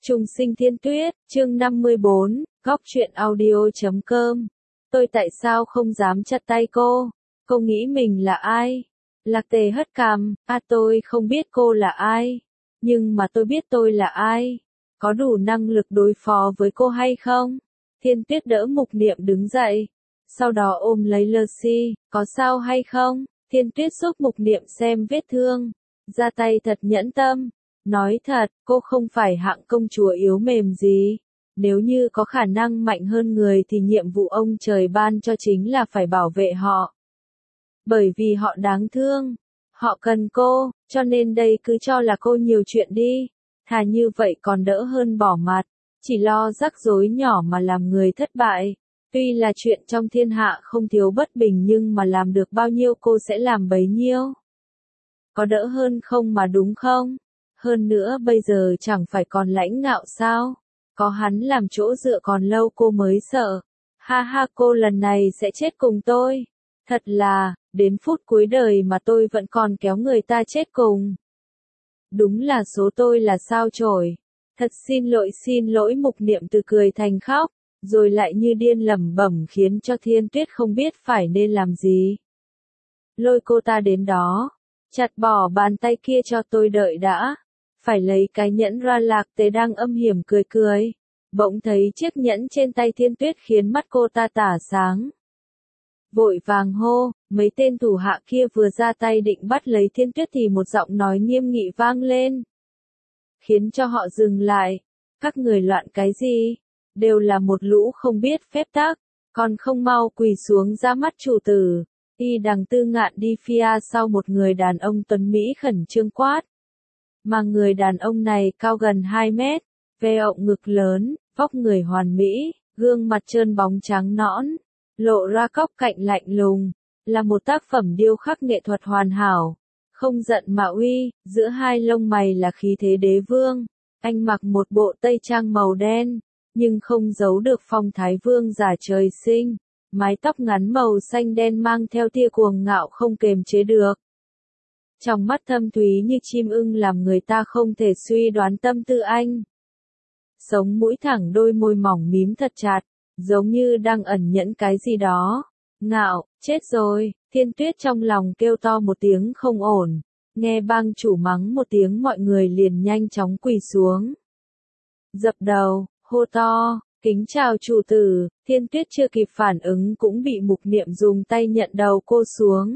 Trùng sinh Thiên Tuyết, chương 54, góc truyện audio.com. Tôi tại sao không dám chặt tay cô? Cô nghĩ mình là ai? Lạc Tề hất cằm, tôi không biết cô là ai. Nhưng mà tôi biết tôi là ai. Có đủ năng lực đối phó với cô hay không? Thiên Tuyết đỡ Mục Niệm đứng dậy. Sau đó ôm lấy Lucy, có sao hay không? Thiên Tuyết giúp Mục Niệm xem vết thương. Ra tay thật nhẫn tâm. Nói thật, cô không phải hạng công chúa yếu mềm gì. Nếu như có khả năng mạnh hơn người thì nhiệm vụ ông trời ban cho chính là phải bảo vệ họ. Bởi vì họ đáng thương. Họ cần cô, cho nên đây cứ cho là cô nhiều chuyện đi. Thà như vậy còn đỡ hơn bỏ mặt. Chỉ lo rắc rối nhỏ mà làm người thất bại. Tuy là chuyện trong thiên hạ không thiếu bất bình nhưng mà làm được bao nhiêu cô sẽ làm bấy nhiêu. Có đỡ hơn không mà đúng không? Hơn nữa bây giờ chẳng phải còn Lãnh Ngạo sao? Có hắn làm chỗ dựa còn lâu cô mới sợ. Ha ha, cô lần này sẽ chết cùng tôi. Thật là, đến phút cuối đời mà tôi vẫn còn kéo người ta chết cùng. Đúng là số tôi là sao chổi. Thật xin lỗi. Mục Niệm từ cười thành khóc, rồi lại như điên lẩm bẩm khiến cho Thiên Tuyết không biết phải nên làm gì. Lôi cô ta đến đó. Chặt bỏ bàn tay kia cho tôi đợi đã. Phải lấy cái nhẫn ra. Lạc Tề đang âm hiểm cười. Bỗng thấy chiếc nhẫn trên tay Thiên Tuyết khiến mắt cô ta tỏa sáng. Vội vàng hô, mấy tên thủ hạ kia vừa ra tay định bắt lấy Thiên Tuyết thì một giọng nói nghiêm nghị vang lên. Khiến cho họ dừng lại. Các người loạn cái gì? Đều là một lũ không biết phép tắc. Còn không mau quỳ xuống ra mắt chủ tử. Y Đằng Tư Ngạn đi phía sau một người đàn ông tuấn Mỹ khẩn trương quát. Mà người đàn ông này cao gần 2 mét, veo ngực lớn, vóc người hoàn mỹ, gương mặt trơn bóng trắng nõn, lộ ra góc cạnh lạnh lùng, là một tác phẩm điêu khắc nghệ thuật hoàn hảo. Không giận mà uy, giữa hai lông mày là khí thế đế vương. Anh mặc một bộ tây trang màu đen, nhưng không giấu được phong thái vương giả trời sinh. Mái tóc ngắn màu xanh đen mang theo tia cuồng ngạo không kềm chế được. Trong mắt thâm thúy như chim ưng làm người ta không thể suy đoán tâm tư anh. Sống mũi thẳng, đôi môi mỏng mím thật chặt, giống như đang ẩn nhẫn cái gì đó. Ngạo, chết rồi. Thiên Tuyết trong lòng kêu to một tiếng không ổn. Nghe bang chủ mắng một tiếng mọi người liền nhanh chóng quỳ xuống. Dập đầu, hô to. Kính chào chủ tử. Thiên Tuyết chưa kịp phản ứng cũng bị Mục Niệm dùng tay nhận đầu cô xuống.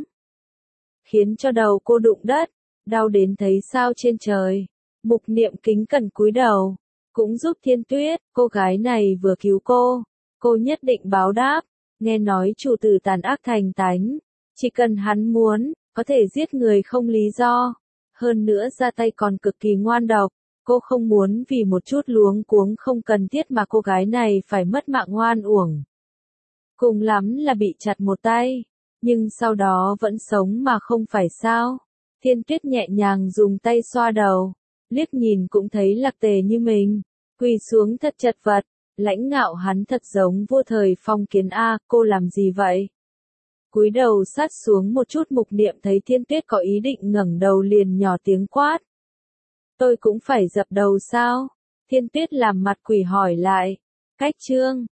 Khiến cho đầu cô đụng đất, đau đến thấy sao trên trời. Mục Niệm kính cẩn cúi đầu, cũng giúp Thiên Tuyết, cô gái này vừa cứu cô nhất định báo đáp. Nghe nói chủ tử tàn ác thành tánh, chỉ cần hắn muốn, có thể giết người không lý do. Hơn nữa ra tay còn cực kỳ ngoan độc. Cô không muốn vì một chút luống cuống không cần thiết mà cô gái này phải mất mạng oan uổng. Cùng lắm là bị chặt một tay, nhưng sau đó vẫn sống mà không phải sao. Thiên Tuyết nhẹ nhàng dùng tay xoa đầu, liếc nhìn cũng thấy Lạc Tề như mình, quỳ xuống thật chật vật. Lãnh Ngạo hắn thật giống vua thời phong kiến cô làm gì vậy? Cúi đầu sát xuống một chút. Mục Niệm thấy Thiên Tuyết có ý định ngẩng đầu liền nhỏ tiếng quát. Tôi cũng phải dập đầu sao? Thiên Tuyết làm mặt quỷ hỏi lại. Cách chương